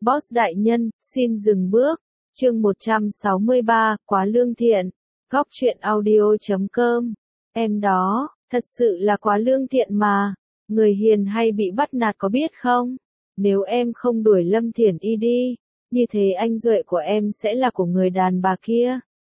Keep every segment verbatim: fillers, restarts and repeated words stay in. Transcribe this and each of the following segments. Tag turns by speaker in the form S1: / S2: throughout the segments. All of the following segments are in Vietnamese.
S1: Boss đại nhân, xin dừng bước. Chương một trăm sáu mươi ba, quá lương thiện. Góc truyện audio chấm com. Em đó, thật sự là quá lương thiện mà. Người hiền hay bị bắt nạt có biết không? Nếu em không đuổi Lâm Thiển Y đi, như thế anh Duệ của em sẽ là của người đàn bà kia.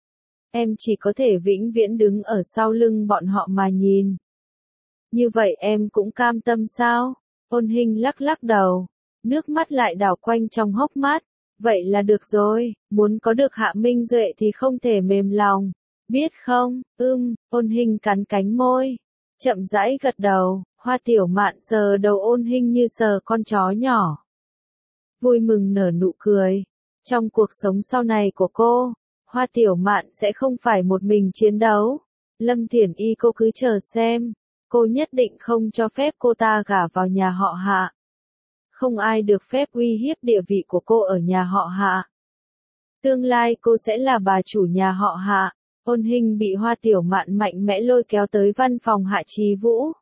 S1: Em chỉ có thể vĩnh viễn đứng ở sau lưng bọn họ mà nhìn. Như vậy em cũng cam tâm sao? Ôn Hinh lắc lắc đầu, nước mắt lại đảo quanh trong hốc mắt. Vậy là được rồi, muốn có được Hạ Minh Duệ thì không thể mềm lòng. Biết không, ưm, Ôn Hinh cắn cánh môi, chậm rãi gật đầu. Hoa Tiểu Mạn sờ đầu Ôn Hinh như sờ con chó nhỏ. Vui mừng nở nụ cười. Trong cuộc sống sau này của cô, Hoa Tiểu Mạn sẽ không phải một mình chiến đấu. Lâm Thiển Y cô cứ chờ xem. Cô nhất định không cho phép cô ta gả vào nhà họ Hạ. Không ai được phép uy hiếp địa vị của cô ở nhà họ Hạ. Tương lai cô sẽ là bà chủ nhà họ Hạ. Ôn Hinh bị Hoa Tiểu Mạn mạnh mẽ lôi kéo tới văn phòng Hạ Chí Vũ.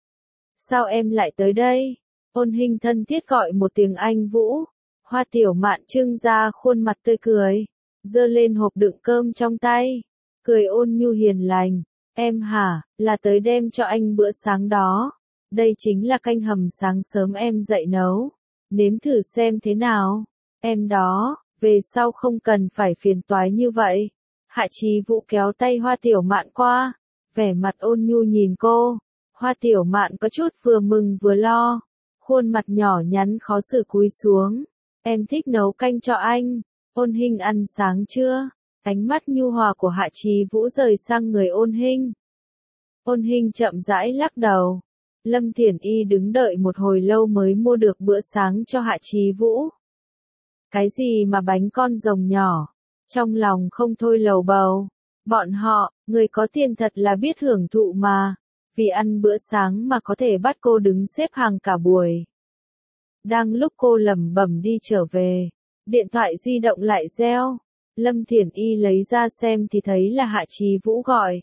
S1: Sao em lại tới đây? Ôn Hinh thân thiết gọi một tiếng anh Vũ. Hoa Tiểu Mạn trưng ra khuôn mặt tươi cười, giơ lên hộp đựng cơm trong tay, cười ôn nhu hiền lành. Em hả, là tới đem cho anh bữa sáng đó. Đây chính là canh hầm sáng sớm em dậy nấu. Nếm thử xem thế nào. Em đó, về sau không cần phải phiền toái như vậy. Hạ Chí Vũ kéo tay Hoa Tiểu Mạn qua, vẻ mặt ôn nhu nhìn cô. Hoa Tiểu Mạn có chút vừa mừng vừa lo, khuôn mặt nhỏ nhắn khó xử cúi xuống. Em thích nấu canh cho anh. Ôn Hinh ăn sáng chưa? Ánh mắt nhu hòa của Hạ Chí Vũ rời sang người Ôn Hinh. Ôn Hinh chậm rãi lắc đầu. Lâm Thiển Y đứng đợi một hồi lâu mới mua được bữa sáng cho Hạ Chí Vũ. Cái gì mà bánh con rồng nhỏ? Trong lòng không thôi lầu bầu. Bọn họ, người có tiền thật là biết hưởng thụ mà. Vì ăn bữa sáng mà có thể bắt cô đứng xếp hàng cả buổi. Đang lúc cô lẩm bẩm đi trở về, điện thoại di động lại reo. Lâm Thiển Y lấy ra xem thì thấy là Hạ Chí Vũ gọi.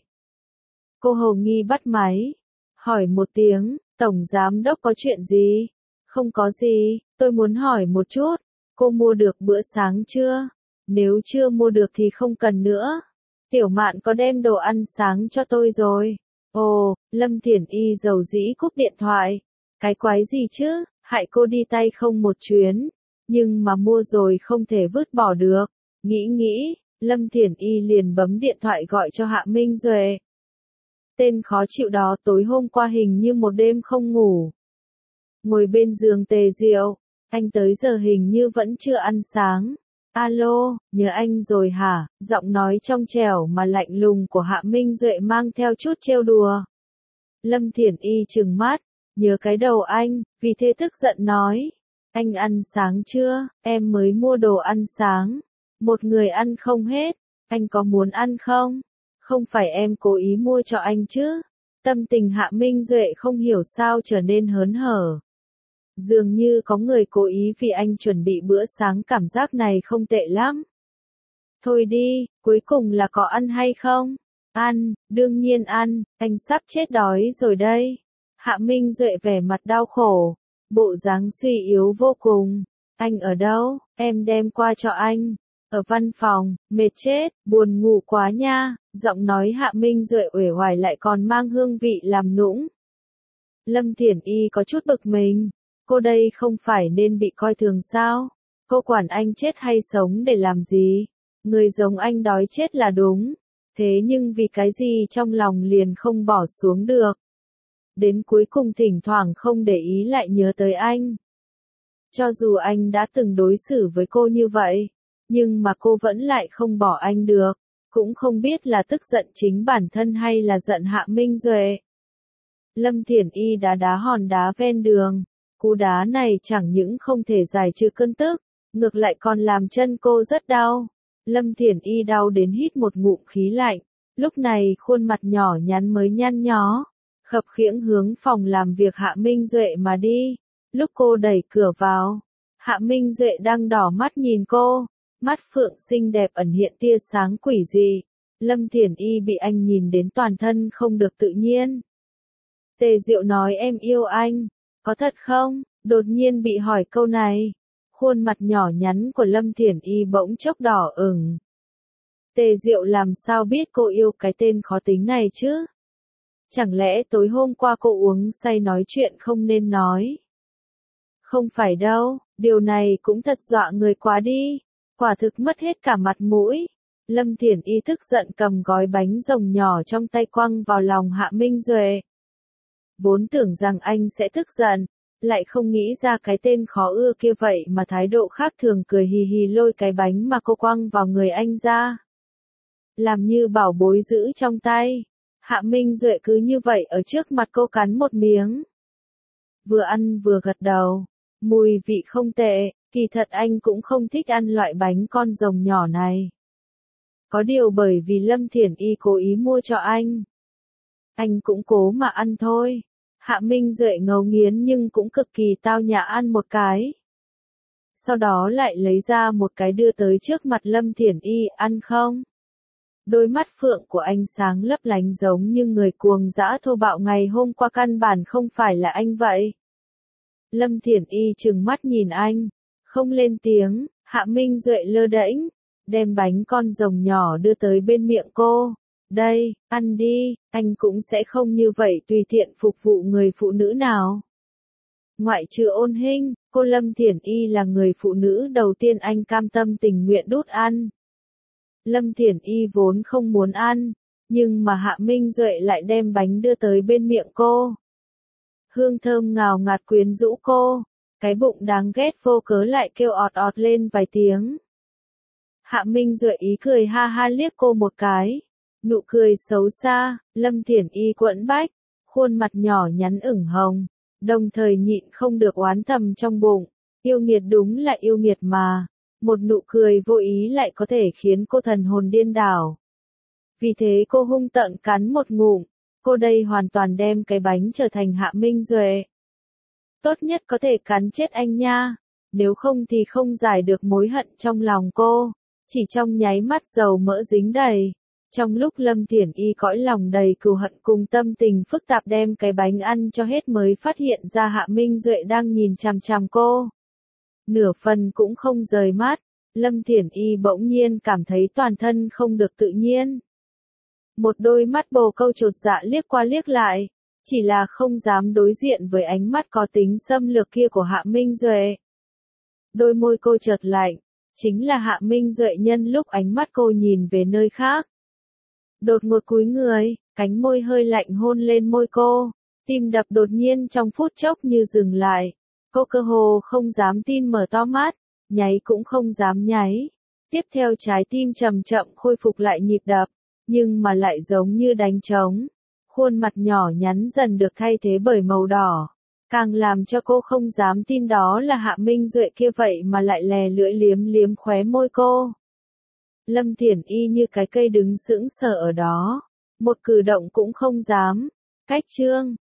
S1: Cô hầu nghi bắt máy, hỏi một tiếng, Tổng Giám Đốc có chuyện gì? Không có gì, tôi muốn hỏi một chút, cô mua được bữa sáng chưa? Nếu chưa mua được thì không cần nữa. Tiểu Mạn có đem đồ ăn sáng cho tôi rồi. Ồ, Lâm Thiển Y dầu dĩ cúp điện thoại. Cái quái gì chứ, hại cô đi tay không một chuyến. Nhưng mà mua rồi không thể vứt bỏ được. Nghĩ nghĩ, Lâm Thiển Y liền bấm điện thoại gọi cho Hạ Minh Duệ. Tên khó chịu đó tối hôm qua hình như một đêm không ngủ. Ngồi bên giường Tề Diệu, anh tới giờ hình như vẫn chưa ăn sáng. Alo, nhớ anh rồi hả? Giọng nói trong trẻo mà lạnh lùng của Hạ Minh Duệ mang theo chút trêu đùa. Lâm Thiển Y trừng mắt, nhớ cái đầu anh, vì thế tức giận nói. Anh ăn sáng chưa? Em mới mua đồ ăn sáng. Một người ăn không hết. Anh có muốn ăn không? Không phải em cố ý mua cho anh chứ? Tâm tình Hạ Minh Duệ không hiểu sao trở nên hớn hở. Dường như có người cố ý vì anh chuẩn bị bữa sáng, cảm giác này không tệ lắm. Thôi đi, cuối cùng là có ăn hay không? Ăn, đương nhiên ăn, anh sắp chết đói rồi đây. Hạ Minh Duệ vẻ mặt đau khổ, bộ dáng suy yếu vô cùng. Anh ở đâu? Em đem qua cho anh. Ở văn phòng, mệt chết, buồn ngủ quá nha. Giọng nói Hạ Minh Duệ uể oải lại còn mang hương vị làm nũng. Lâm Thiển Y có chút bực mình. Cô đây không phải nên bị coi thường sao? Cô quản anh chết hay sống để làm gì? Người giống anh đói chết là đúng. Thế nhưng vì cái gì trong lòng liền không bỏ xuống được. Đến cuối cùng thỉnh thoảng không để ý lại nhớ tới anh. Cho dù anh đã từng đối xử với cô như vậy, nhưng mà cô vẫn lại không bỏ anh được. Cũng không biết là tức giận chính bản thân hay là giận Hạ Minh Duệ. Lâm Thiển Y đá đá hòn đá ven đường. Cú đá này chẳng những không thể giải trừ cơn tức, ngược lại còn làm chân cô rất đau. Lâm Thiển Y đau đến hít một ngụm khí lạnh. Lúc này khuôn mặt nhỏ nhắn mới nhăn nhó, khập khiễng hướng phòng làm việc Hạ Minh Duệ mà đi. Lúc cô đẩy cửa vào, Hạ Minh Duệ đang đỏ mắt nhìn cô, mắt phượng xinh đẹp ẩn hiện tia sáng quỷ dị. Lâm Thiển Y bị anh nhìn đến toàn thân không được tự nhiên. Tề Diệu nói em yêu anh, có thật không? Đột nhiên bị hỏi câu này. Khuôn mặt nhỏ nhắn của Lâm Thiển Y bỗng chốc đỏ ửng. Tề Diệu làm sao biết cô yêu cái tên khó tính này chứ? Chẳng lẽ tối hôm qua cô uống say nói chuyện không nên nói? Không phải đâu, điều này cũng thật dọa người quá đi. Quả thực mất hết cả mặt mũi. Lâm Thiển Y tức giận cầm gói bánh rồng nhỏ trong tay quăng vào lòng Hạ Minh Duệ. Vốn tưởng rằng anh sẽ tức giận, lại không nghĩ ra cái tên khó ưa kia vậy mà thái độ khác thường cười hì hì lôi cái bánh mà cô quăng vào người anh ra. Làm như bảo bối giữ trong tay. Hạ Minh Duệ cứ như vậy ở trước mặt cô cắn một miếng. Vừa ăn vừa gật đầu. Mùi vị không tệ, kỳ thật anh cũng không thích ăn loại bánh con rồng nhỏ này. Có điều bởi vì Lâm Thiển Y cố ý mua cho anh. Anh cũng cố mà ăn thôi. Hạ Minh Duệ ngấu nghiến nhưng cũng cực kỳ tao nhã ăn một cái. Sau đó lại lấy ra một cái đưa tới trước mặt Lâm Thiển Y, ăn không? Đôi mắt phượng của anh sáng lấp lánh giống như người cuồng dã thô bạo ngày hôm qua, căn bản không phải là anh vậy. Lâm Thiển Y trừng mắt nhìn anh, không lên tiếng. Hạ Minh Duệ lơ đễnh, đem bánh con rồng nhỏ đưa tới bên miệng cô. Đây, ăn đi, anh cũng sẽ không như vậy tùy tiện phục vụ người phụ nữ nào. Ngoại trừ Ôn Hinh, cô Lâm Thiển Y là người phụ nữ đầu tiên anh cam tâm tình nguyện đút ăn. Lâm Thiển Y vốn không muốn ăn, nhưng mà Hạ Minh Duệ lại đem bánh đưa tới bên miệng cô. Hương thơm ngào ngạt quyến rũ cô, cái bụng đáng ghét vô cớ lại kêu ọt ọt lên vài tiếng. Hạ Minh Duệ ý cười ha ha liếc cô một cái, nụ cười xấu xa. Lâm Thiển Y quẫn bách, khuôn mặt nhỏ nhắn ửng hồng, đồng thời nhịn không được oán thầm trong bụng, yêu nghiệt đúng là yêu nghiệt mà, một nụ cười vô ý lại có thể khiến cô thần hồn điên đảo. Vì thế cô hung tợn cắn một ngụm, cô đây hoàn toàn đem cái bánh trở thành Hạ Minh Duệ. Tốt nhất có thể cắn chết anh nha, nếu không thì không giải được mối hận trong lòng cô. Chỉ trong nháy mắt dầu mỡ dính đầy. Trong lúc Lâm Thiển Y cõi lòng đầy cừu hận cùng tâm tình phức tạp đem cái bánh ăn cho hết mới phát hiện ra Hạ Minh Duệ đang nhìn chằm chằm cô. Nửa phần cũng không rời mắt, Lâm Thiển Y bỗng nhiên cảm thấy toàn thân không được tự nhiên. Một đôi mắt bồ câu chột dạ liếc qua liếc lại, chỉ là không dám đối diện với ánh mắt có tính xâm lược kia của Hạ Minh Duệ. Đôi môi cô chợt lạnh, chính là Hạ Minh Duệ nhân lúc ánh mắt cô nhìn về nơi khác. Đột ngột cúi người, cánh môi hơi lạnh hôn lên môi cô, tim đập đột nhiên trong phút chốc như dừng lại. Cô cơ hồ không dám tin mở to mắt, nháy cũng không dám nháy. Tiếp theo trái tim chậm chậm khôi phục lại nhịp đập, nhưng mà lại giống như đánh trống. Khuôn mặt nhỏ nhắn dần được thay thế bởi màu đỏ, càng làm cho cô không dám tin đó là Hạ Minh Duệ kia vậy mà lại lè lưỡi liếm liếm khóe môi cô. Lâm Thiển Y như cái cây đứng sững sờ ở đó, một cử động cũng không dám. Cách chương